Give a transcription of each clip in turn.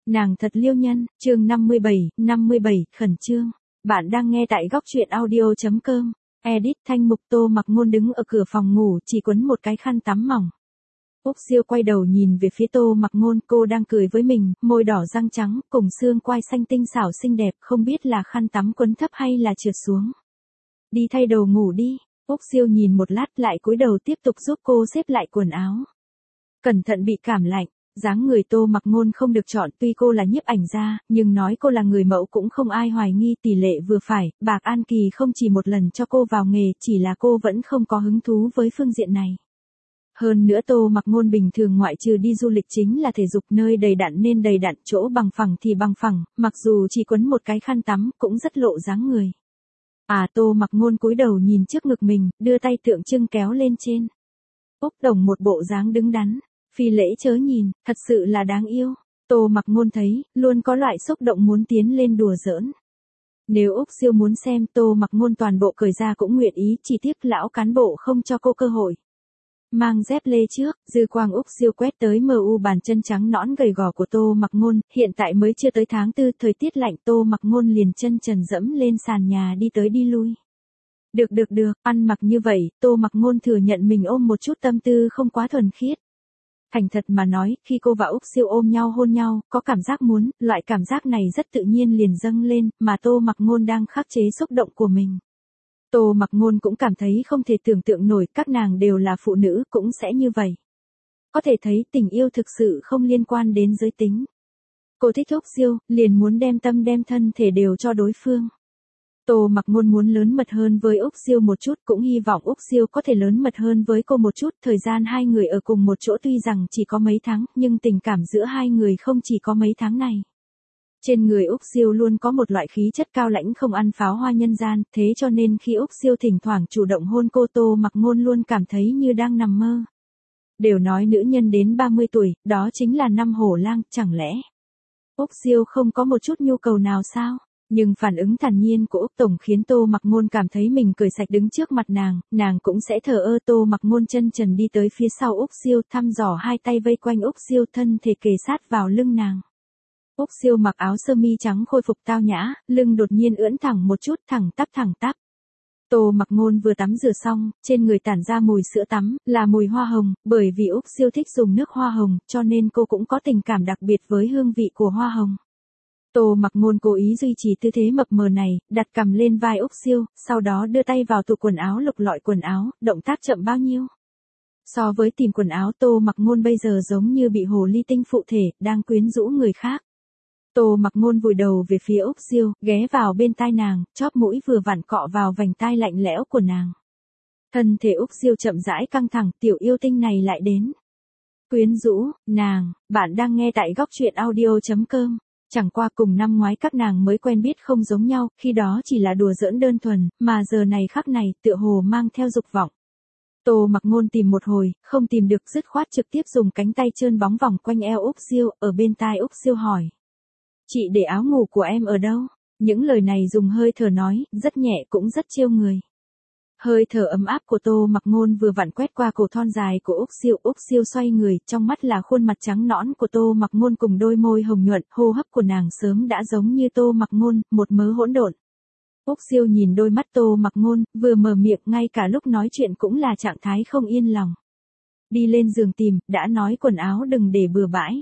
Nàng thật liêu nhân, chương 57, khẩn trương. Bạn đang nghe tại góc truyện audio.com. Edit Thanh Mục. Tô Mặc Ngôn đứng ở cửa phòng ngủ chỉ quấn một cái khăn tắm mỏng. Úc Siêu quay đầu nhìn về phía Tô Mặc Ngôn, cô đang cười với mình, môi đỏ răng trắng, cùng xương quai xanh tinh xảo xinh đẹp, không biết là khăn tắm quấn thấp hay là trượt xuống. Đi thay đồ ngủ đi. Úc Siêu nhìn một lát lại cúi đầu tiếp tục giúp cô xếp lại quần áo. Cẩn thận bị cảm lạnh. Dáng người Tô Mặc Ngôn không được chọn, tuy cô là nhiếp ảnh gia, nhưng nói cô là người mẫu cũng không ai hoài nghi, tỷ lệ vừa phải. Bạc An Kỳ không chỉ một lần cho cô vào nghề, chỉ là cô vẫn không có hứng thú với phương diện này. Hơn nữa Tô Mặc Ngôn bình thường ngoại trừ đi du lịch chính là thể dục, nơi đầy đặn nên đầy đặn, chỗ bằng phẳng thì bằng phẳng, mặc dù chỉ quấn một cái khăn tắm cũng rất lộ dáng người. Tô Mặc Ngôn cúi đầu nhìn trước ngực mình, đưa tay tượng trưng kéo lên trên. Úc Đồng một bộ dáng đứng đắn. Phi lễ chớ nhìn, thật sự là đáng yêu. Tô Mặc Ngôn thấy, luôn có loại xúc động muốn tiến lên đùa giỡn. Nếu Úc Siêu muốn xem, Tô Mặc Ngôn toàn bộ cởi ra cũng nguyện ý, chỉ tiếc lão cán bộ không cho cô cơ hội. Mang dép lê trước, dư quang Úc Siêu quét tới mu bàn chân trắng nõn gầy gò của Tô Mặc Ngôn, hiện tại mới chưa tới tháng 4, thời tiết lạnh, Tô Mặc Ngôn liền chân trần dẫm lên sàn nhà đi tới đi lui. Được, ăn mặc như vậy, Tô Mặc Ngôn thừa nhận mình ôm một chút tâm tư không quá thuần khiết. Thành thật mà nói, khi cô và Úc Siêu ôm nhau hôn nhau, có cảm giác muốn, loại cảm giác này rất tự nhiên liền dâng lên, mà Tô Mặc Ngôn đang khắc chế xúc động của mình. Tô Mặc Ngôn cũng cảm thấy không thể tưởng tượng nổi, các nàng đều là phụ nữ, cũng sẽ như vậy. Có thể thấy tình yêu thực sự không liên quan đến giới tính. Cô thích Úc Siêu, liền muốn đem tâm đem thân thể đều cho đối phương. Tô Mặc Ngôn muốn lớn mật hơn với Úc Siêu một chút, cũng hy vọng Úc Siêu có thể lớn mật hơn với cô một chút. Thời gian hai người ở cùng một chỗ tuy rằng chỉ có mấy tháng, nhưng tình cảm giữa hai người không chỉ có mấy tháng này. Trên người Úc Siêu luôn có một loại khí chất cao lãnh không ăn pháo hoa nhân gian, thế cho nên khi Úc Siêu thỉnh thoảng chủ động hôn cô, Tô Mặc Ngôn luôn cảm thấy như đang nằm mơ. Đều nói nữ nhân đến 30 tuổi, đó chính là năm hổ lang, chẳng lẽ Úc Siêu không có một chút nhu cầu nào sao? Nhưng phản ứng thản nhiên của Úc Tổng khiến Tô Mặc Ngôn cảm thấy mình cười sạch đứng trước mặt nàng cũng sẽ thờ ơ. Tô Mặc Ngôn chân trần đi tới phía sau Úc Siêu, thăm dò hai tay vây quanh Úc Siêu, thân thể kề sát vào lưng nàng. Úc Siêu mặc áo sơ mi trắng khôi phục tao nhã, lưng đột nhiên ưỡn thẳng một chút, thẳng tắp. Tô Mặc Ngôn vừa tắm rửa xong, trên người tản ra mùi sữa tắm, là mùi hoa hồng, bởi vì Úc Siêu thích dùng nước hoa hồng, cho nên cô cũng có tình cảm đặc biệt với hương vị của hoa hồng. Tô Mặc Ngôn cố ý duy trì tư thế mập mờ này, đặt cằm lên vai Úc Siêu, sau đó đưa tay vào tủ quần áo lục lọi quần áo, động tác chậm bao nhiêu. So với tìm quần áo, Tô Mặc Ngôn bây giờ giống như bị hồ ly tinh phụ thể, đang quyến rũ người khác. Tô Mặc Ngôn vùi đầu về phía Úc Siêu, ghé vào bên tai nàng, chóp mũi vừa vặn cọ vào vành tai lạnh lẽo của nàng. Thân thể Úc Siêu chậm rãi căng thẳng, tiểu yêu tinh này lại đến. Quyến rũ, bạn đang nghe tại góc truyện audio.com. Chẳng qua cùng năm ngoái các nàng mới quen biết không giống nhau, khi đó chỉ là đùa giỡn đơn thuần, mà giờ này khắc này tựa hồ mang theo dục vọng. Tô Mặc Ngôn tìm một hồi, không tìm được, dứt khoát trực tiếp dùng cánh tay trơn bóng vòng quanh eo Úc Siêu, ở bên tai Úc Siêu hỏi. Chị để áo ngủ của em ở đâu? Những lời này dùng hơi thở nói, rất nhẹ cũng rất trêu người. Hơi thở ấm áp của Tô Mặc Ngôn vừa vặn quét qua cổ thon dài của Úc Siêu xoay người, trong mắt là khuôn mặt trắng nõn của Tô Mặc Ngôn cùng đôi môi hồng nhuận, hô hấp của nàng sớm đã giống như Tô Mặc Ngôn, một mớ hỗn độn. Úc Siêu nhìn đôi mắt Tô Mặc Ngôn, vừa mở miệng ngay cả lúc nói chuyện cũng là trạng thái không yên lòng. Đi lên giường tìm, đã nói quần áo đừng để bừa bãi.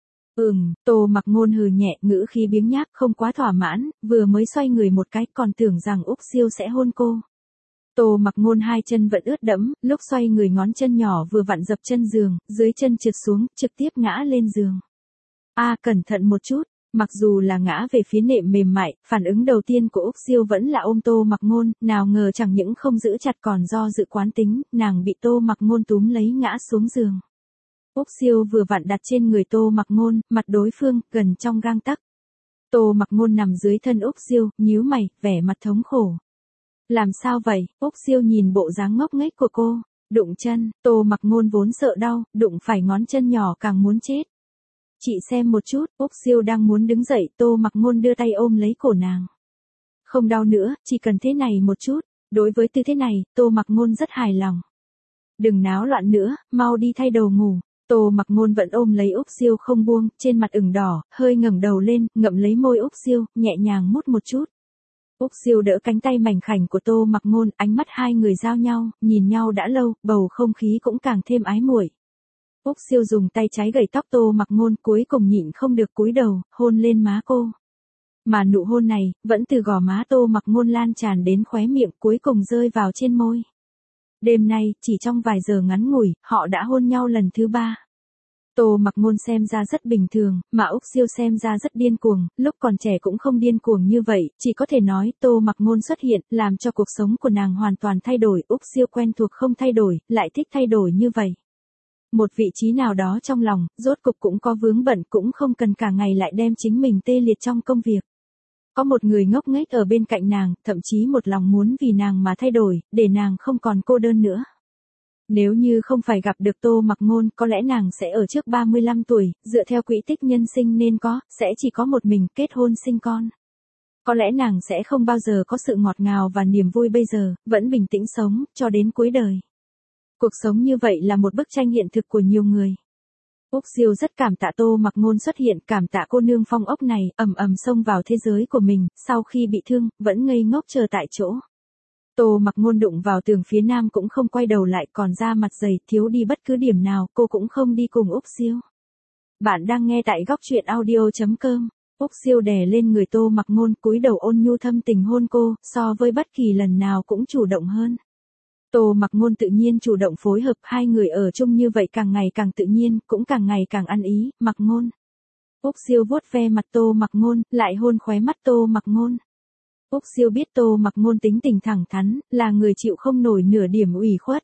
Tô Mặc Ngôn hừ nhẹ, ngữ khí biếng nhác, không quá thỏa mãn, vừa mới xoay người một cái, còn tưởng rằng Úc Siêu sẽ hôn cô. Tô Mặc Ngôn hai chân vẫn ướt đẫm, lúc xoay người ngón chân nhỏ vừa vặn dập chân giường, dưới chân trượt xuống, trực tiếp ngã lên giường. Cẩn thận một chút. Mặc dù là ngã về phía nệm mềm mại, phản ứng đầu tiên của Úc Siêu vẫn là ôm Tô Mặc Ngôn, nào ngờ chẳng những không giữ chặt còn do dự quán tính, nàng bị Tô Mặc Ngôn túm lấy ngã xuống giường. Úc Siêu vừa vặn đặt trên người Tô Mặc Ngôn, mặt đối phương, gần trong gang tấc. Tô Mặc Ngôn nằm dưới thân Úc Siêu, nhíu mày, vẻ mặt thống khổ. Làm sao vậy? Úc Siêu nhìn bộ dáng ngốc nghếch của cô, đụng chân, Tô Mặc Ngôn vốn sợ đau, đụng phải ngón chân nhỏ càng muốn chết. Chị xem một chút, Úc Siêu đang muốn đứng dậy, Tô Mặc Ngôn đưa tay ôm lấy cổ nàng. Không đau nữa, chỉ cần thế này một chút. Đối với tư thế này, Tô Mặc Ngôn rất hài lòng. Đừng náo loạn nữa, mau đi thay đồ ngủ. Tô Mặc Ngôn vẫn ôm lấy Úc Siêu không buông, trên mặt ửng đỏ, hơi ngẩng đầu lên, ngậm lấy môi Úc Siêu, nhẹ nhàng mút một chút. Úc Siêu đỡ cánh tay mảnh khảnh của Tô Mặc Ngôn, ánh mắt hai người giao nhau, nhìn nhau đã lâu, bầu không khí cũng càng thêm ái muội. Úc Siêu dùng tay trái gẩy tóc Tô Mặc Ngôn, cuối cùng nhịn không được cúi đầu, hôn lên má cô. Mà nụ hôn này, vẫn từ gò má Tô Mặc Ngôn lan tràn đến khóe miệng, cuối cùng rơi vào trên môi. Đêm nay, chỉ trong vài giờ ngắn ngủi, họ đã hôn nhau lần thứ 3. Tô Mặc Ngôn xem ra rất bình thường, mà Úc Siêu xem ra rất điên cuồng, lúc còn trẻ cũng không điên cuồng như vậy, chỉ có thể nói Tô Mặc Ngôn xuất hiện, làm cho cuộc sống của nàng hoàn toàn thay đổi, Úc Siêu quen thuộc không thay đổi, lại thích thay đổi như vậy. Một vị trí nào đó trong lòng, rốt cục cũng có vướng bận, cũng không cần cả ngày lại đem chính mình tê liệt trong công việc. Có một người ngốc nghếch ở bên cạnh nàng, thậm chí một lòng muốn vì nàng mà thay đổi, để nàng không còn cô đơn nữa. Nếu như không phải gặp được Tô Mặc Ngôn, có lẽ nàng sẽ ở trước 35 tuổi, dựa theo quỹ tích nhân sinh nên có, sẽ chỉ có một mình, kết hôn sinh con. Có lẽ nàng sẽ không bao giờ có sự ngọt ngào và niềm vui bây giờ, vẫn bình tĩnh sống, cho đến cuối đời. Cuộc sống như vậy là một bức tranh hiện thực của nhiều người. Úc Siêu rất cảm tạ Tô Mặc Ngôn xuất hiện, cảm tạ cô nương phong ốc này, xông vào thế giới của mình, sau khi bị thương, vẫn ngây ngốc chờ tại chỗ. Tô Mặc Ngôn đụng vào tường phía nam cũng không quay đầu lại, còn ra mặt dày, thiếu đi bất cứ điểm nào, cô cũng không đi cùng Úc Siêu. Bạn đang nghe tại góc truyện audio.com. Úc Siêu đè lên người Tô Mặc Ngôn, cúi đầu ôn nhu thâm tình hôn cô, so với bất kỳ lần nào cũng chủ động hơn. Tô Mặc Ngôn tự nhiên chủ động phối hợp, hai người ở chung như vậy càng ngày càng tự nhiên, cũng càng ngày càng ăn ý. Mặc Ngôn. Úc Siêu vuốt ve mặt Tô Mặc Ngôn, lại hôn khóe mắt Tô Mặc Ngôn. Úc Siêu biết Tô Mặc Ngôn tính tình thẳng thắn, là người chịu không nổi nửa điểm ủy khuất.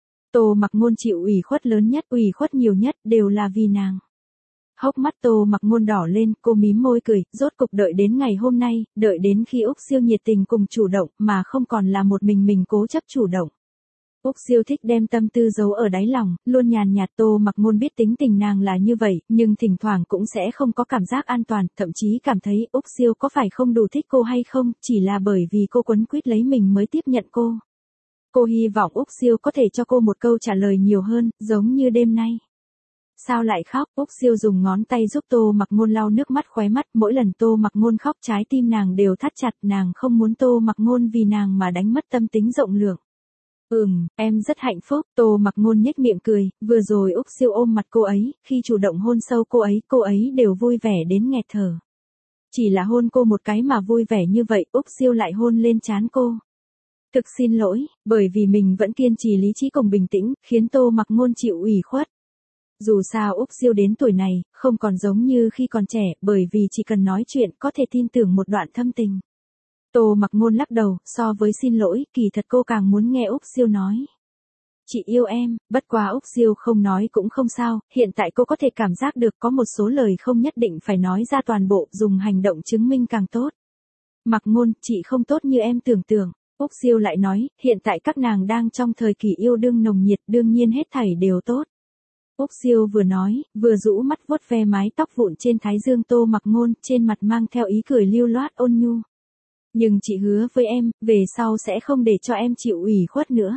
Tô Mặc Ngôn chịu ủy khuất lớn nhất, ủy khuất nhiều nhất, đều là vì nàng. Hốc mắt Tô Mặc Ngôn đỏ lên, cô mím môi cười, rốt cục đợi đến ngày hôm nay, đợi đến khi Úc Siêu nhiệt tình cùng chủ động, mà không còn là một mình cố chấp chủ động. Úc Siêu thích đem tâm tư giấu ở đáy lòng, luôn nhàn nhạt. Tô Mặc Ngôn biết tính tình nàng là như vậy, nhưng thỉnh thoảng cũng sẽ không có cảm giác an toàn, thậm chí cảm thấy Úc Siêu có phải không đủ thích cô hay không, chỉ là bởi vì cô quấn quýt lấy mình mới tiếp nhận cô. Cô hy vọng Úc Siêu có thể cho cô một câu trả lời nhiều hơn, giống như đêm nay. Sao lại khóc? Úc Siêu dùng ngón tay giúp Tô Mặc Ngôn lau nước mắt khóe mắt, mỗi lần Tô Mặc Ngôn khóc trái tim nàng đều thắt chặt, nàng không muốn Tô Mặc Ngôn vì nàng mà đánh mất tâm tính rộng lượng. Em rất hạnh phúc, Tô Mặc Ngôn nhếch miệng cười, vừa rồi Úc Siêu ôm mặt cô ấy, khi chủ động hôn sâu cô ấy đều vui vẻ đến nghẹt thở. Chỉ là hôn cô một cái mà vui vẻ như vậy, Úc Siêu lại hôn lên trán cô. Thực xin lỗi, bởi vì mình vẫn kiên trì lý trí cùng bình tĩnh, khiến Tô Mặc Ngôn chịu ủy khuất. Dù sao Úc Siêu đến tuổi này, không còn giống như khi còn trẻ, bởi vì chỉ cần nói chuyện có thể tin tưởng một đoạn thâm tình. Tô Mặc Ngôn lắc đầu, so với xin lỗi, kỳ thật cô càng muốn nghe Úc Siêu nói. Chị yêu em, bất quá Úc Siêu không nói cũng không sao, hiện tại cô có thể cảm giác được có một số lời không nhất định phải nói ra toàn bộ, dùng hành động chứng minh càng tốt. Mặc Ngôn, chị không tốt như em tưởng tượng. Úc Siêu lại nói, hiện tại các nàng đang trong thời kỳ yêu đương nồng nhiệt, đương nhiên hết thảy đều tốt. Úc Siêu vừa nói, vừa rũ mắt vuốt ve mái tóc vụn trên thái dương Tô Mặc Ngôn, trên mặt mang theo ý cười lưu loát ôn nhu. Nhưng chị hứa với em, về sau sẽ không để cho em chịu ủy khuất nữa.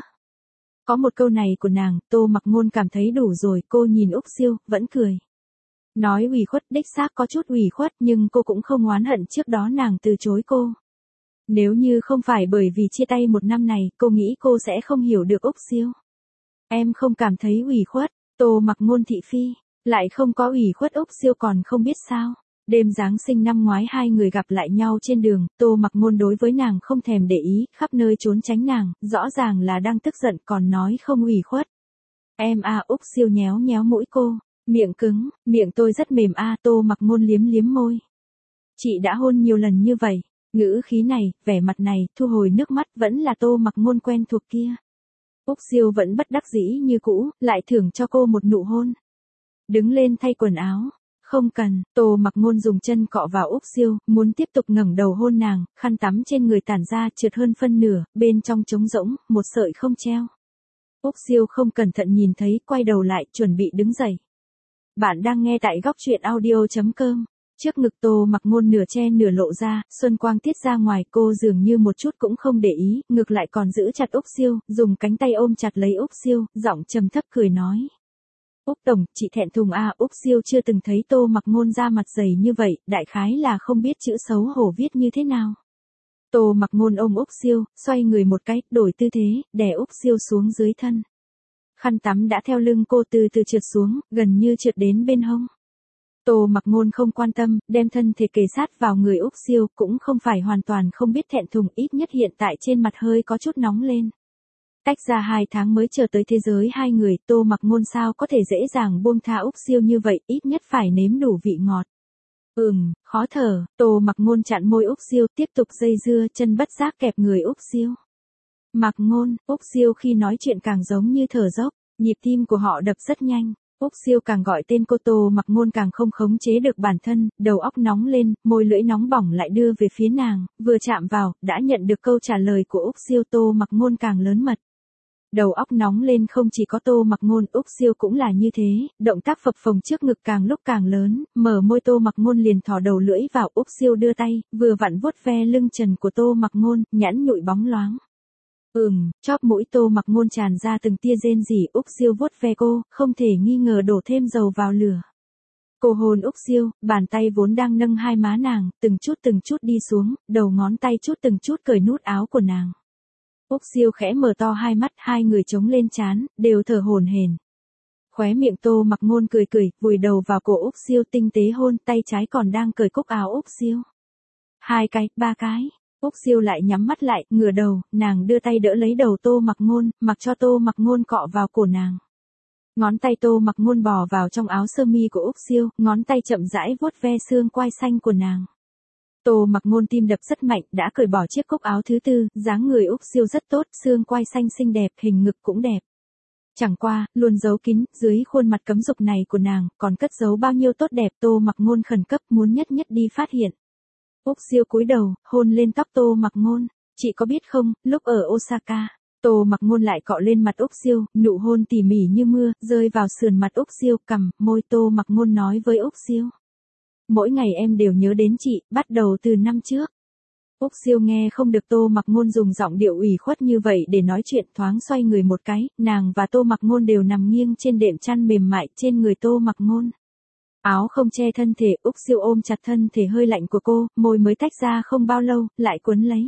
Có một câu này của nàng, Tô Mặc Ngôn cảm thấy đủ rồi, cô nhìn Úc Siêu, vẫn cười. Nói ủy khuất đích xác có chút ủy khuất, nhưng cô cũng không oán hận trước đó nàng từ chối cô. Nếu như không phải bởi vì chia tay một năm này, cô nghĩ cô sẽ không hiểu được Úc Siêu. Em không cảm thấy ủy khuất, Tô Mặc Ngôn thị phi, lại không có ủy khuất. Úc Siêu còn không biết sao. Đêm Giáng sinh năm ngoái hai người gặp lại nhau trên đường, Tô Mặc Ngôn đối với nàng không thèm để ý, khắp nơi trốn tránh nàng, rõ ràng là đang tức giận còn nói không ủy khuất. Em Úc Siêu nhéo nhéo mũi cô, miệng cứng, miệng tôi rất mềm Tô Mặc Ngôn liếm liếm môi. Chị đã hôn nhiều lần như vậy, ngữ khí này, vẻ mặt này, thu hồi nước mắt vẫn là Tô Mặc Ngôn quen thuộc kia. Úc Siêu vẫn bất đắc dĩ như cũ, lại thưởng cho cô một nụ hôn. Đứng lên thay quần áo. Không cần, Tô Mặc Ngôn dùng chân cọ vào Úc Siêu, muốn tiếp tục ngẩng đầu hôn nàng, khăn tắm trên người tản ra trượt hơn phân nửa, bên trong trống rỗng, một sợi không treo. Úc Siêu không cẩn thận nhìn thấy, quay đầu lại, chuẩn bị đứng dậy. Bạn đang nghe tại góc truyện audio.com. Trước ngực Tô Mặc Ngôn nửa che nửa lộ ra, xuân quang tiết ra ngoài, cô dường như một chút cũng không để ý, ngược lại còn giữ chặt Úc Siêu, dùng cánh tay ôm chặt lấy Úc Siêu, giọng trầm thấp cười nói. Úc Tổng, chị thẹn thùng à, Úc Siêu chưa từng thấy Tô Mặc Ngôn ra mặt dày như vậy, đại khái là không biết chữ xấu hổ viết như thế nào. Tô Mặc Ngôn ôm Úc Siêu, xoay người một cái, đổi tư thế, đè Úc Siêu xuống dưới thân. Khăn tắm đã theo lưng cô từ từ trượt xuống, gần như trượt đến bên hông. Tô Mặc Ngôn không quan tâm, đem thân thể kề sát vào người Úc Siêu, cũng không phải hoàn toàn không biết thẹn thùng, ít nhất hiện tại trên mặt hơi có chút nóng lên. Tách ra 2 tháng mới chờ tới thế giới hai người, Tô Mặc Ngôn sao có thể dễ dàng buông tha Úc Siêu như vậy, ít nhất phải nếm đủ vị ngọt. Khó thở, Tô Mặc Ngôn chặn môi Úc Siêu, tiếp tục dây dưa, chân bất giác kẹp người Úc Siêu. Mặc Ngôn, Úc Siêu khi nói chuyện càng giống như thở dốc, nhịp tim của họ đập rất nhanh. Úc Siêu càng gọi tên cô, Tô Mặc Ngôn càng không khống chế được bản thân, đầu óc nóng lên, môi lưỡi nóng bỏng lại đưa về phía nàng, vừa chạm vào, đã nhận được câu trả lời của Úc Siêu. Tô Mặc Ngôn càng lớn mật. Đầu óc nóng lên không chỉ có Tô Mặc Ngôn, Úc Siêu cũng là như thế, động tác phập phồng trước ngực càng lúc càng lớn, mở môi Tô Mặc Ngôn liền thò đầu lưỡi vào, Úc Siêu đưa tay, vừa vặn vuốt ve lưng trần của Tô Mặc Ngôn, nhẵn nhụi bóng loáng. Chóp mũi Tô Mặc Ngôn tràn ra từng tia rên rỉ, Úc Siêu vuốt ve cô, không thể nghi ngờ đổ thêm dầu vào lửa. Cô hôn Úc Siêu, bàn tay vốn đang nâng hai má nàng, từng chút đi xuống, đầu ngón tay từng chút cởi nút áo của nàng. Úc Siêu khẽ mở to hai mắt, hai người chống lên trán, đều thở hổn hển. Khóe miệng Tô Mặc Ngôn cười cười, vùi đầu vào cổ Úc Siêu tinh tế hôn, tay trái còn đang cởi cúc áo Úc Siêu. 2 cái, 3 cái. Úc Siêu lại nhắm mắt lại, ngửa đầu, nàng đưa tay đỡ lấy đầu Tô Mặc Ngôn, mặc cho Tô Mặc Ngôn cọ vào cổ nàng. Ngón tay Tô Mặc Ngôn bò vào trong áo sơ mi của Úc Siêu, ngón tay chậm rãi vuốt ve xương quai xanh của nàng. Tô Mặc Ngôn tim đập rất mạnh, đã cởi bỏ chiếc cúc áo thứ tư, dáng người Úc Siêu rất tốt, xương quai xanh xinh đẹp, hình ngực cũng đẹp. Chẳng qua, luôn giấu kín, dưới khuôn mặt cấm dục này của nàng, còn cất giấu bao nhiêu tốt đẹp. Tô Mặc Ngôn khẩn cấp muốn nhất đi phát hiện. Úc Siêu cúi đầu, hôn lên tóc Tô Mặc Ngôn. Chị có biết không, lúc ở Osaka, Tô Mặc Ngôn lại cọ lên mặt Úc Siêu, nụ hôn tỉ mỉ như mưa, rơi vào sườn mặt Úc Siêu, cằm, môi. Tô Mặc Ngôn nói với Úc Siêu. Mỗi ngày em đều nhớ đến chị, bắt đầu từ năm trước. Úc Siêu nghe không được Tô Mặc Ngôn dùng giọng điệu ủy khuất như vậy để nói chuyện, thoáng xoay người một cái, nàng và Tô Mặc Ngôn đều nằm nghiêng trên đệm chăn mềm mại trên người Tô Mặc Ngôn. Áo không che thân thể, Úc Siêu ôm chặt thân thể hơi lạnh của cô, môi mới tách ra không bao lâu, lại quấn lấy.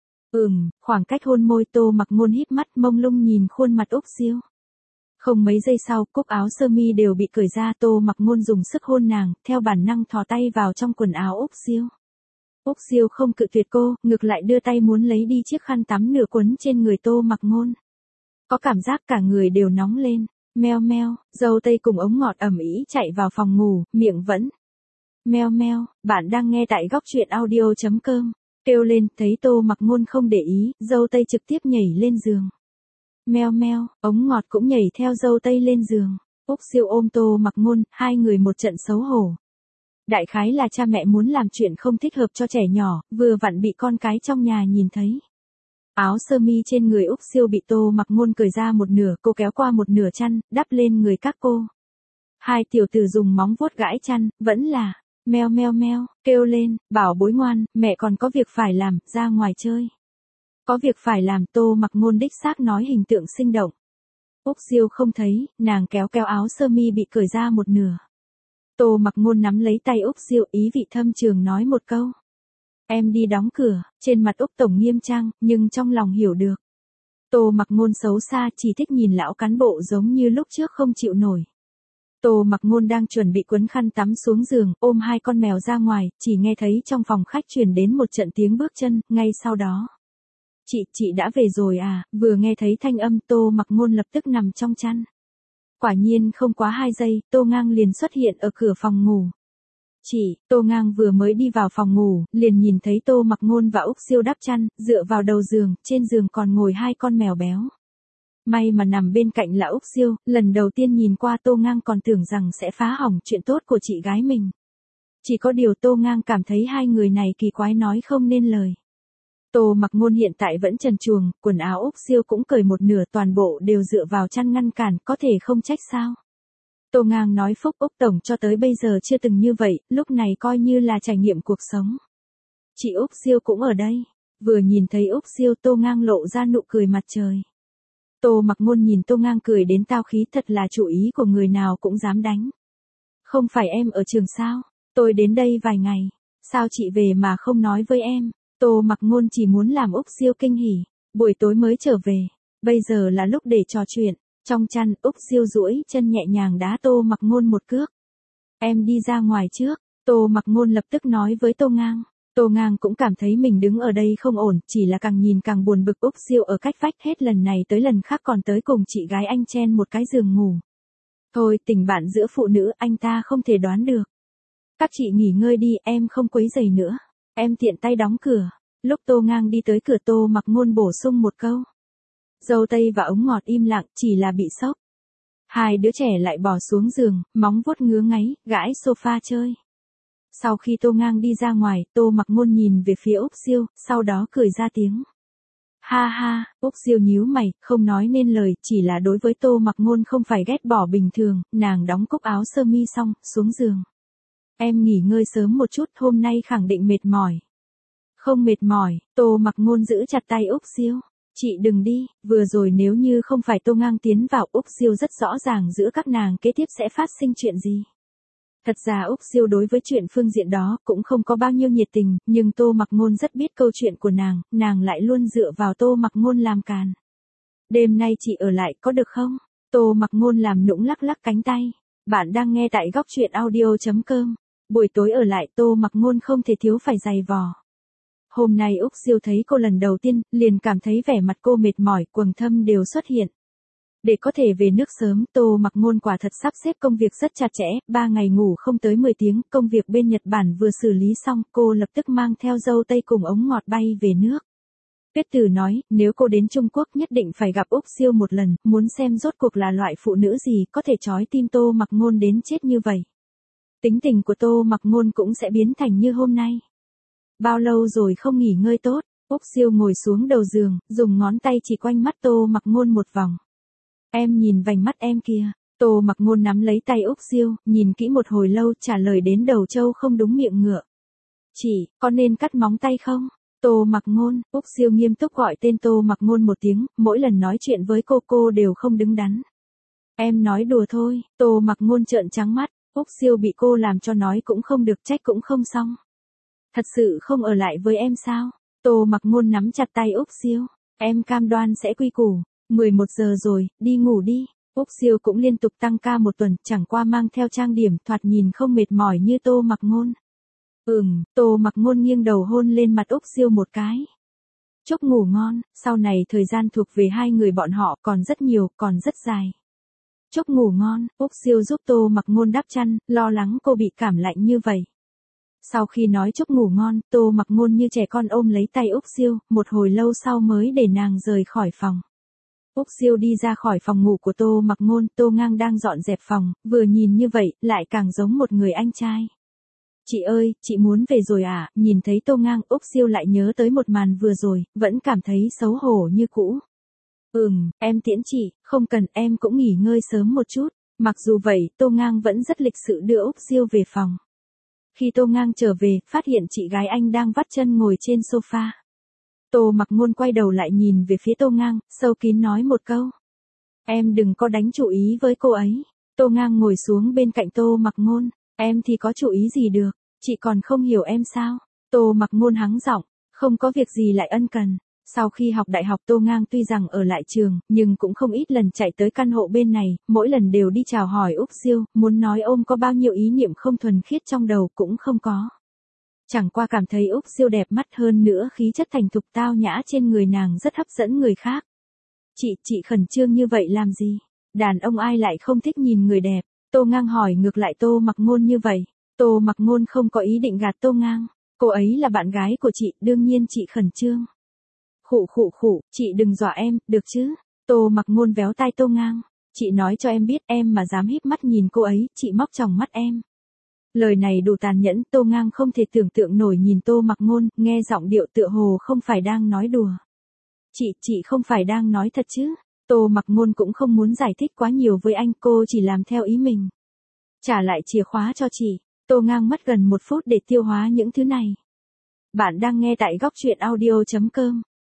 Khoảng cách hôn môi, Tô Mặc Ngôn híp mắt mông lung nhìn khuôn mặt Úc Siêu. Không mấy giây sau, cúc áo sơ mi đều bị cởi ra, Tô Mặc Ngôn dùng sức hôn nàng, theo bản năng thò tay vào trong quần áo Úc Siêu. Úc Siêu không cự tuyệt cô, ngược lại đưa tay muốn lấy đi chiếc khăn tắm nửa quấn trên người Tô Mặc Ngôn. Có cảm giác cả người đều nóng lên. Meo meo, dâu tây cùng ống ngọt ầm ĩ chạy vào phòng ngủ, miệng vẫn. Meo meo, bạn đang nghe tại góc truyện audio.com. Kêu lên, thấy Tô Mặc Ngôn không để ý, dâu tây trực tiếp nhảy lên giường. Meo meo, ống ngọt cũng nhảy theo dâu tây lên giường. Úc Siêu ôm Tô Mặc Ngôn, hai người một trận xấu hổ. Đại khái là cha mẹ muốn làm chuyện không thích hợp cho trẻ nhỏ, vừa vặn bị con cái trong nhà nhìn thấy. Áo sơ mi trên người Úc Siêu bị Tô Mặc Ngôn cởi ra một nửa, cô kéo qua một nửa chăn, đắp lên người các cô. Hai tiểu tử dùng móng vuốt gãi chăn, vẫn là meo meo meo, kêu lên, bảo bối ngoan, mẹ còn có việc phải làm, ra ngoài chơi. Có việc phải làm, Tô Mặc Ngôn đích xác nói hình tượng sinh động. Úc Siêu không thấy, nàng kéo áo sơ mi bị cởi ra một nửa. Tô Mặc Ngôn nắm lấy tay Úc Siêu, ý vị thâm trường nói một câu. Em đi đóng cửa. Trên mặt Úc Tổng nghiêm trang, nhưng trong lòng hiểu được. Tô Mặc Ngôn xấu xa, chỉ thích nhìn lão cán bộ giống như lúc trước không chịu nổi. Tô Mặc Ngôn đang chuẩn bị quấn khăn tắm xuống giường, ôm hai con mèo ra ngoài, chỉ nghe thấy trong phòng khách truyền đến một trận tiếng bước chân, ngay sau đó. Chị đã về rồi à? Vừa nghe thấy thanh âm, Tô Mặc Ngôn lập tức nằm trong chăn. Quả nhiên không quá 2 giây, Tô Ngang liền xuất hiện ở cửa phòng ngủ. Tô Ngang vừa mới đi vào phòng ngủ, liền nhìn thấy Tô Mặc Ngôn và Úc Siêu đắp chăn, dựa vào đầu giường, trên giường còn ngồi hai con mèo béo. May mà nằm bên cạnh là Úc Siêu, lần đầu tiên nhìn qua Tô Ngang còn tưởng rằng sẽ phá hỏng chuyện tốt của chị gái mình. Chỉ có điều Tô Ngang cảm thấy hai người này kỳ quái nói không nên lời. Tô Mặc Ngôn hiện tại vẫn trần truồng, quần áo Úc Siêu cũng cởi một nửa, toàn bộ đều dựa vào chăn ngăn cản, có thể không trách sao. Tô Ngang nói phúc Úc Tổng cho tới bây giờ chưa từng như vậy, lúc này coi như là trải nghiệm cuộc sống. Chị Úc Siêu cũng ở đây. Vừa nhìn thấy Úc Siêu, Tô Ngang lộ ra nụ cười mặt trời. Tô Mặc Ngôn nhìn Tô Ngang cười đến tao khí, thật là chủ ý của người nào cũng dám đánh. Không phải em ở trường sao? Tôi đến đây vài ngày. Sao chị về mà không nói với em? Tô Mặc Ngôn chỉ muốn làm Úc Diêu kinh hỉ. Buổi tối mới trở về. Bây giờ là lúc để trò chuyện. Trong chăn, Úc Diêu duỗi chân nhẹ nhàng đá Tô Mặc Ngôn một cước. Em đi ra ngoài trước. Tô Mặc Ngôn lập tức nói với Tô Ngang. Tô Ngang cũng cảm thấy mình đứng ở đây không ổn, chỉ là càng nhìn càng buồn bực. Úc Diêu ở cách vách hết lần này tới lần khác còn tới cùng chị gái anh chen một cái giường ngủ. Thôi, tình bạn giữa phụ nữ anh ta không thể đoán được. Các chị nghỉ ngơi đi, em không quấy rầy nữa. Em tiện tay đóng cửa. Lúc Tô Ngang đi tới cửa, Tô Mặc Ngôn bổ sung một câu. Dâu tây và ống ngọt im lặng, chỉ là bị sốc. Hai đứa trẻ lại bỏ xuống giường, móng vuốt ngứa ngáy, gãi sofa chơi. Sau khi Tô Ngang đi ra ngoài, Tô Mặc Ngôn nhìn về phía Úc Diêu, sau đó cười ra tiếng. Ha ha, Úc Diêu nhíu mày, không nói nên lời, chỉ là đối với Tô Mặc Ngôn không phải ghét bỏ bình thường, nàng đóng cúc áo sơ mi xong, xuống giường. Em nghỉ ngơi sớm một chút, hôm nay khẳng định mệt mỏi. Không mệt mỏi, Tô Mặc Ngôn giữ chặt tay Úc Diêu. Chị đừng đi, vừa rồi nếu như không phải Tô Ngang tiến vào, Úc Diêu rất rõ ràng giữa các nàng kế tiếp sẽ phát sinh chuyện gì. Thật ra Úc Diêu đối với chuyện phương diện đó cũng không có bao nhiêu nhiệt tình, nhưng Tô Mặc Ngôn rất biết câu chuyện của nàng lại luôn dựa vào Tô Mặc Ngôn làm càn. Đêm nay chị ở lại có được không? Tô Mặc Ngôn làm nũng lắc lắc cánh tay. Bạn đang nghe tại góc truyện audio.com. Buổi tối ở lại, Tô Mặc Ngôn không thể thiếu phải giày vò. Hôm nay Úc Diêu thấy cô lần đầu tiên, liền cảm thấy vẻ mặt cô mệt mỏi, quầng thâm đều xuất hiện. Để có thể về nước sớm, Tô Mặc Ngôn quả thật sắp xếp công việc rất chặt chẽ, 3 ngày ngủ không tới 10 tiếng, công việc bên Nhật Bản vừa xử lý xong, cô lập tức mang theo dâu tây cùng ống ngọt bay về nước. Tuyết Tử nói, nếu cô đến Trung Quốc nhất định phải gặp Úc Diêu một lần, muốn xem rốt cuộc là loại phụ nữ gì có thể trói tim Tô Mặc Ngôn đến chết như vậy. Tính tình của Tô Mặc Ngôn cũng sẽ biến thành như hôm nay. Bao lâu rồi không nghỉ ngơi tốt, Úc Diêu ngồi xuống đầu giường, dùng ngón tay chỉ quanh mắt Tô Mặc Ngôn một vòng. Em nhìn vành mắt em kìa. Tô Mặc Ngôn nắm lấy tay Úc Diêu, nhìn kỹ một hồi lâu, trả lời đến đầu trâu không đúng miệng ngựa. Chị, có nên cắt móng tay không? Tô Mặc Ngôn, Úc Diêu nghiêm túc gọi tên Tô Mặc Ngôn một tiếng, mỗi lần nói chuyện với cô đều không đứng đắn. Em nói đùa thôi, Tô Mặc Ngôn trợn trắng mắt, Úc Diêu bị cô làm cho nói cũng không được, trách cũng không xong. Thật sự không ở lại với em sao? Tô Mặc Ngôn nắm chặt tay Úc Diêu, em cam đoan sẽ quy củ. 11 giờ rồi, đi ngủ đi. Úc Diêu cũng liên tục tăng ca một tuần, chẳng qua mang theo trang điểm, thoạt nhìn không mệt mỏi như Tô Mặc Ngôn. Tô Mặc Ngôn nghiêng đầu hôn lên mặt Úc Diêu một cái. Chúc ngủ ngon, sau này thời gian thuộc về hai người bọn họ còn rất nhiều, còn rất dài. Chúc ngủ ngon, Úc Diêu giúp Tô Mặc Ngôn đắp chăn, lo lắng cô bị cảm lạnh như vậy. Sau khi nói chúc ngủ ngon, Tô Mặc Ngôn như trẻ con ôm lấy tay Úc Diêu, một hồi lâu sau mới để nàng rời khỏi phòng. Úc Diêu đi ra khỏi phòng ngủ của Tô Mặc Ngôn, Tô Ngang đang dọn dẹp phòng, vừa nhìn như vậy, lại càng giống một người anh trai. Chị ơi, chị muốn về rồi à? Nhìn thấy Tô Ngang, Úc Diêu lại nhớ tới một màn vừa rồi, vẫn cảm thấy xấu hổ như cũ. Em tiễn chị, không cần, em cũng nghỉ ngơi sớm một chút. Mặc dù vậy, Tô Ngang vẫn rất lịch sự đưa Úc Diêu về phòng. Khi Tô Ngang trở về, phát hiện chị gái anh đang vắt chân ngồi trên sofa. Tô Mặc Ngôn quay đầu lại nhìn về phía Tô Ngang, sâu kín nói một câu. Em đừng có đánh chủ ý với cô ấy. Tô Ngang ngồi xuống bên cạnh Tô Mặc Ngôn. Em thì có chủ ý gì được, chị còn không hiểu em sao? Tô Mặc Ngôn hắng giọng, không có việc gì lại ân cần. Sau khi học đại học Tô Ngang tuy rằng ở lại trường, nhưng cũng không ít lần chạy tới căn hộ bên này, mỗi lần đều đi chào hỏi Úc Diêu, muốn nói ôm có bao nhiêu ý niệm không thuần khiết trong đầu cũng không có. Chẳng qua cảm thấy Úc Diêu đẹp mắt hơn nữa, khí chất thành thục tao nhã trên người nàng rất hấp dẫn người khác. Chị khẩn trương như vậy làm gì? Đàn ông ai lại không thích nhìn người đẹp? Tô Ngang hỏi ngược lại Tô Mặc Ngôn như vậy. Tô Mặc Ngôn không có ý định gạt Tô Ngang. Cô ấy là bạn gái của chị, đương nhiên chị khẩn trương. Khụ, chị đừng dọa em, được chứ? Tô Mặc Ngôn véo tai Tô Ngang. Chị nói cho em biết, em mà dám híp mắt nhìn cô ấy, chị móc tròng mắt em. Lời này đủ tàn nhẫn, Tô Ngang không thể tưởng tượng nổi nhìn Tô Mặc Ngôn, nghe giọng điệu tựa hồ không phải đang nói đùa. Chị không phải đang nói thật chứ? Tô Mặc Ngôn cũng không muốn giải thích quá nhiều với anh, cô chỉ làm theo ý mình. Trả lại chìa khóa cho chị. Tô Ngang mất gần 1 phút để tiêu hóa những thứ này. Bạn đang nghe tại góc truyện audio.com.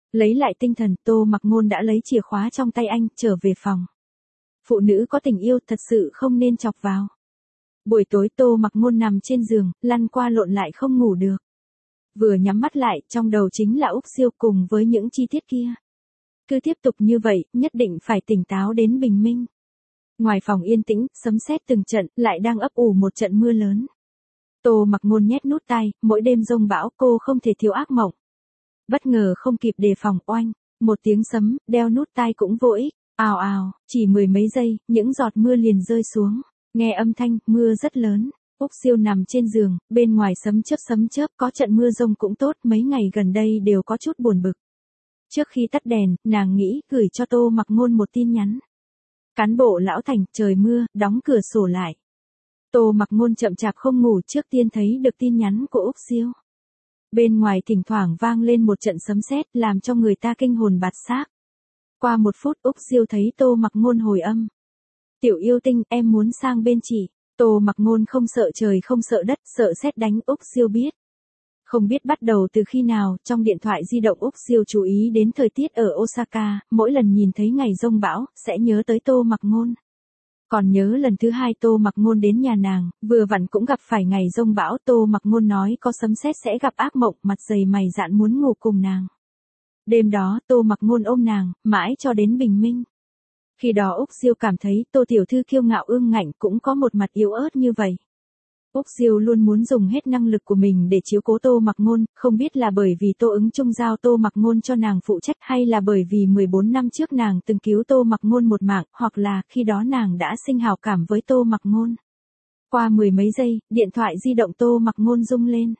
Lấy lại tinh thần, Tô Mặc Ngôn đã lấy chìa khóa trong tay anh, trở về phòng. Phụ nữ có tình yêu thật sự không nên chọc vào. Buổi tối Tô Mặc Ngôn nằm trên giường, lăn qua lộn lại không ngủ được. Vừa nhắm mắt lại, trong đầu chính là Úc Siêu cùng với những chi tiết kia. Cứ tiếp tục như vậy, nhất định phải tỉnh táo đến bình minh. Ngoài phòng yên tĩnh, sấm sét từng trận, lại đang ấp ủ một trận mưa lớn. Tô Mặc Ngôn nhét nút tai, mỗi đêm giông bão cô không thể thiếu ác mộng. Bất ngờ không kịp đề phòng, oanh, một tiếng sấm, đeo nút tai cũng vô ích, ào ào, chỉ mười mấy giây, những giọt mưa liền rơi xuống. Nghe âm thanh, mưa rất lớn. Úc Siêu nằm trên giường, bên ngoài sấm chớp, có trận mưa rông cũng tốt, mấy ngày gần đây đều có chút buồn bực. Trước khi tắt đèn, nàng nghĩ gửi cho Tô Mặc Ngôn một tin nhắn. Cán bộ lão thành, trời mưa, đóng cửa sổ lại. Tô Mặc Ngôn chậm chạp không ngủ, trước tiên thấy được tin nhắn của Úc Siêu. Bên ngoài thỉnh thoảng vang lên một trận sấm sét, làm cho người ta kinh hồn bạt xác. Qua một phút, Úc Siêu thấy Tô Mặc Ngôn hồi âm. Tiểu yêu tinh, em muốn sang bên chị. Tô Mặc Ngôn không sợ trời không sợ đất, sợ sét đánh. Úc Siêu biết. Không biết bắt đầu từ khi nào, trong điện thoại di động Úc Siêu chú ý đến thời tiết ở Osaka, mỗi lần nhìn thấy ngày giông bão, sẽ nhớ tới Tô Mặc Ngôn. Còn nhớ lần thứ hai Tô Mặc Ngôn đến nhà nàng, vừa vặn cũng gặp phải ngày giông bão, Tô Mặc Ngôn nói có sấm sét sẽ gặp ác mộng, mặt dày mày dạn muốn ngủ cùng nàng. Đêm đó Tô Mặc Ngôn ôm nàng, mãi cho đến bình minh. Khi đó Úc Siêu cảm thấy Tô tiểu thư kiêu ngạo ương ngạnh cũng có một mặt yếu ớt như vậy. Úc Siêu luôn muốn dùng hết năng lực của mình để chiếu cố Tô Mặc Ngôn, không biết là bởi vì Tô Ứng Chung giao Tô Mặc Ngôn cho nàng phụ trách hay là bởi vì 14 năm trước nàng từng cứu Tô Mặc Ngôn một mạng, hoặc là khi đó nàng đã sinh hảo cảm với Tô Mặc Ngôn. Qua mười mấy giây, điện thoại di động Tô Mặc Ngôn rung lên.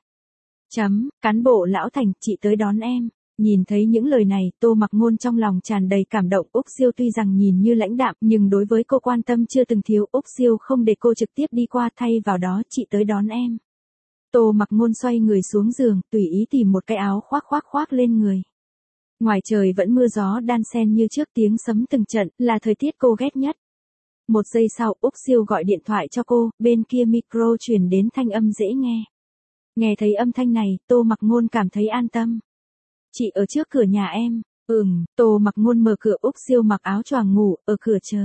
Cán bộ lão thành, chị tới đón em. Nhìn thấy những lời này, Tô Mặc Ngôn trong lòng tràn đầy cảm động. Úc Siêu tuy rằng nhìn như lãnh đạm, nhưng đối với cô quan tâm chưa từng thiếu. Úc Siêu không để cô trực tiếp đi qua, thay vào đó chị tới đón em. Tô Mặc Ngôn xoay người xuống giường, tùy ý tìm một cái áo khoác lên người. Ngoài trời vẫn mưa gió đan xen như trước, tiếng sấm từng trận, là thời tiết cô ghét nhất. Một giây sau, Úc Siêu gọi điện thoại cho cô, bên kia micro truyền đến thanh âm dễ nghe. Nghe thấy âm thanh này, Tô Mặc Ngôn cảm thấy an tâm. Chị ở trước cửa nhà em. Tô Mặc Ngôn mở cửa. Úc Siêu mặc áo choàng ngủ, ở cửa chờ.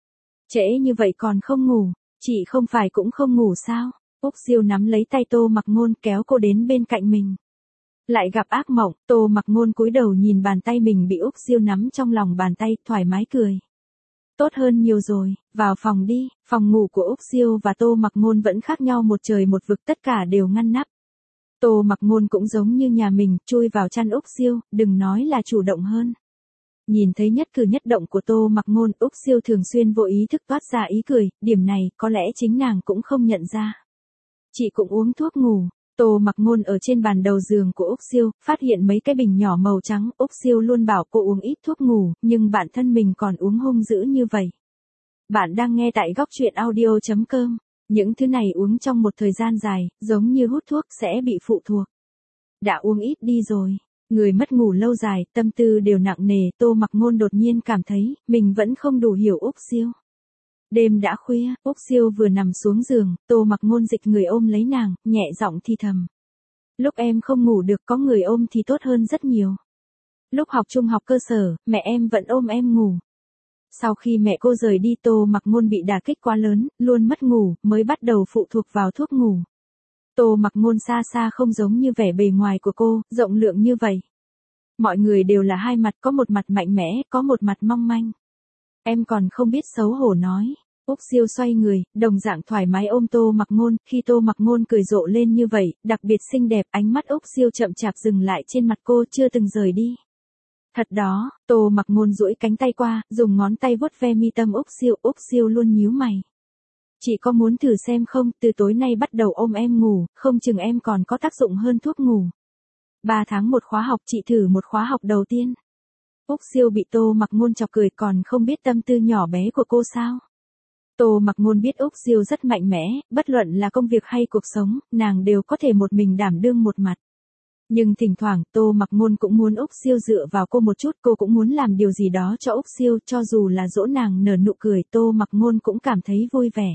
Trễ như vậy còn không ngủ, chị không phải cũng không ngủ sao? Úc Siêu nắm lấy tay Tô Mặc Ngôn kéo cô đến bên cạnh mình. Lại gặp ác mộng, Tô Mặc Ngôn cúi đầu nhìn bàn tay mình bị Úc Siêu nắm trong lòng bàn tay, thoải mái cười. Tốt hơn nhiều rồi, vào phòng đi. Phòng ngủ của Úc Siêu và Tô Mặc Ngôn vẫn khác nhau một trời một vực, tất cả đều ngăn nắp. Tô Mặc Ngôn cũng giống như nhà mình, chui vào chăn Úc Siêu, đừng nói là chủ động hơn. Nhìn thấy nhất cử nhất động của Tô Mặc Ngôn, Úc Siêu thường xuyên vô ý thức toát ra ý cười, điểm này có lẽ chính nàng cũng không nhận ra. Chị cũng uống thuốc ngủ. Tô Mặc Ngôn ở trên bàn đầu giường của Úc Siêu, phát hiện mấy cái bình nhỏ màu trắng. Úc Siêu luôn bảo cô uống ít thuốc ngủ, nhưng bản thân mình còn uống hung dữ như vậy. Bạn đang nghe tại góc truyện audio.com. Những thứ này uống trong một thời gian dài, giống như hút thuốc sẽ bị phụ thuộc. Đã uống ít đi rồi. Người mất ngủ lâu dài, tâm tư đều nặng nề. Tô Mặc Ngôn đột nhiên cảm thấy, mình vẫn không đủ hiểu Úc Siêu. Đêm đã khuya, Úc Siêu vừa nằm xuống giường, Tô Mặc Ngôn dịch người ôm lấy nàng, nhẹ giọng thì thầm. Lúc em không ngủ được có người ôm thì tốt hơn rất nhiều. Lúc học trung học cơ sở, mẹ em vẫn ôm em ngủ. Sau khi mẹ cô rời đi, Tô Mặc Ngôn bị đả kích quá lớn, luôn mất ngủ, mới bắt đầu phụ thuộc vào thuốc ngủ. Tô Mặc Ngôn xa xa không giống như vẻ bề ngoài của cô, rộng lượng như vậy. Mọi người đều là hai mặt, có một mặt mạnh mẽ, có một mặt mong manh. Em còn không biết xấu hổ nói. Úc Siêu xoay người, đồng dạng thoải mái ôm Tô Mặc Ngôn, khi Tô Mặc Ngôn cười rộ lên như vậy, đặc biệt xinh đẹp, ánh mắt Úc Siêu chậm chạp dừng lại trên mặt cô, chưa từng rời đi. Thật đó, Tô Mặc Ngôn duỗi cánh tay qua, dùng ngón tay vuốt ve mi tâm Úc Siêu luôn nhíu mày. Chị có muốn thử xem không, từ tối nay bắt đầu ôm em ngủ, không chừng em còn có tác dụng hơn thuốc ngủ. 3 tháng một khóa học, chị thử một khóa học đầu tiên. Úc Siêu bị Tô Mặc Ngôn chọc cười, còn không biết tâm tư nhỏ bé của cô sao. Tô Mặc Ngôn biết Úc Siêu rất mạnh mẽ, bất luận là công việc hay cuộc sống, nàng đều có thể một mình đảm đương một mặt. Nhưng thỉnh thoảng Tô Mặc Ngôn cũng muốn Úc Siêu dựa vào cô một chút, cô cũng muốn làm điều gì đó cho Úc Siêu, cho dù là dỗ nàng nở nụ cười, Tô Mặc Ngôn cũng cảm thấy vui vẻ.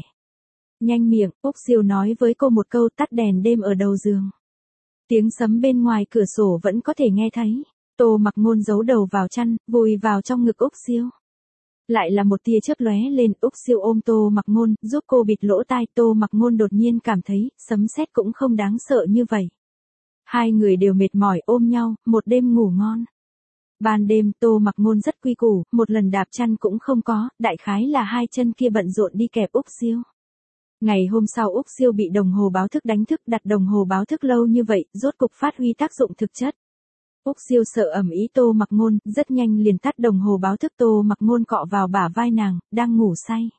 Nhanh miệng, Úc Siêu nói với cô một câu, tắt đèn đêm ở đầu giường. Tiếng sấm bên ngoài cửa sổ vẫn có thể nghe thấy. Tô Mặc Ngôn giấu đầu vào chăn, vùi vào trong ngực Úc Siêu. Lại là một tia chớp lóe lên, Úc Siêu ôm Tô Mặc Ngôn, giúp cô bịt lỗ tai. Tô Mặc Ngôn đột nhiên cảm thấy, sấm sét cũng không đáng sợ như vậy. Hai người đều mệt mỏi ôm nhau, một đêm ngủ ngon. Ban đêm Tô Mặc Ngôn rất quy củ, một lần đạp chăn cũng không có, đại khái là hai chân kia bận rộn đi kẹp Úc Siêu. Ngày hôm sau Úc Siêu bị đồng hồ báo thức đánh thức, đặt đồng hồ báo thức lâu như vậy, rốt cục phát huy tác dụng thực chất. Úc Siêu sợ ầm ĩ Tô Mặc Ngôn, rất nhanh liền tắt đồng hồ báo thức. Tô Mặc Ngôn cọ vào bả vai nàng, đang ngủ say.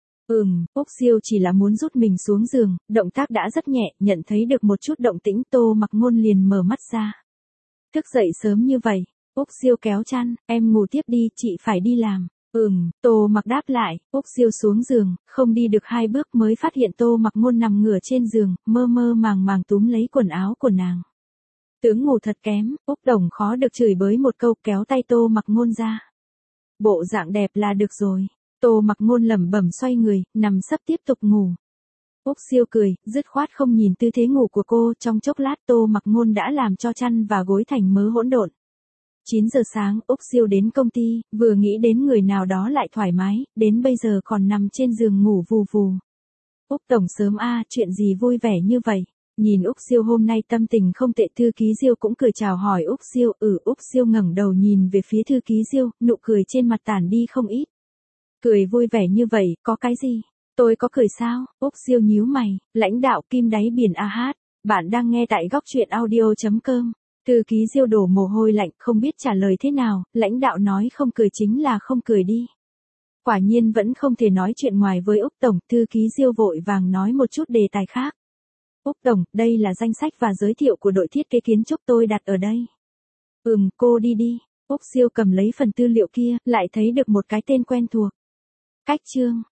Úc Siêu chỉ là muốn rút mình xuống giường, động tác đã rất nhẹ, nhận thấy được một chút động tĩnh Tô Mặc Ngôn liền mở mắt ra. Thức dậy sớm như vậy, Úc Siêu kéo chăn, em ngủ tiếp đi, chị phải đi làm. Tô Mặc đáp lại, Úc Siêu xuống giường, không đi được 2 bước mới phát hiện Tô Mặc Ngôn nằm ngửa trên giường, mơ mơ màng màng túm lấy quần áo của nàng. Tướng ngủ thật kém, Úc Đồng khó được chửi bới một câu, kéo tay Tô Mặc Ngôn ra. Bộ dạng đẹp là được rồi. Tô Mặc Ngôn lẩm bẩm xoay người, nằm sấp tiếp tục ngủ. Úc Siêu cười, dứt khoát không nhìn tư thế ngủ của cô, trong chốc lát Tô Mặc Ngôn đã làm cho chăn và gối thành mớ hỗn độn. 9 giờ sáng, Úc Siêu đến công ty, vừa nghĩ đến người nào đó lại thoải mái, đến bây giờ còn nằm trên giường ngủ vù vù. Úc Tổng sớm a, chuyện gì vui vẻ như vậy? Nhìn Úc Siêu hôm nay tâm tình không tệ, thư ký Diêu cũng cười chào hỏi Úc Siêu. Úc Siêu ngẩng đầu nhìn về phía thư ký Diêu, nụ cười trên mặt tản đi không ít. Cười vui vẻ như vậy, có cái gì? Tôi có cười sao? Úc Siêu nhíu mày, lãnh đạo Kim Đáy Biển a hát. Bạn đang nghe tại góc truyện audio.com. Thư ký Diêu đổ mồ hôi lạnh, không biết trả lời thế nào, lãnh đạo nói không cười chính là không cười đi. Quả nhiên vẫn không thể nói chuyện ngoài với Úc Tổng, thư ký Diêu vội vàng nói một chút đề tài khác. Úc Tổng, đây là danh sách và giới thiệu của đội thiết kế kiến trúc tôi đặt ở đây. Cô đi đi. Úc Siêu cầm lấy phần tư liệu kia, lại thấy được một cái tên quen thuộc. Cách Trương.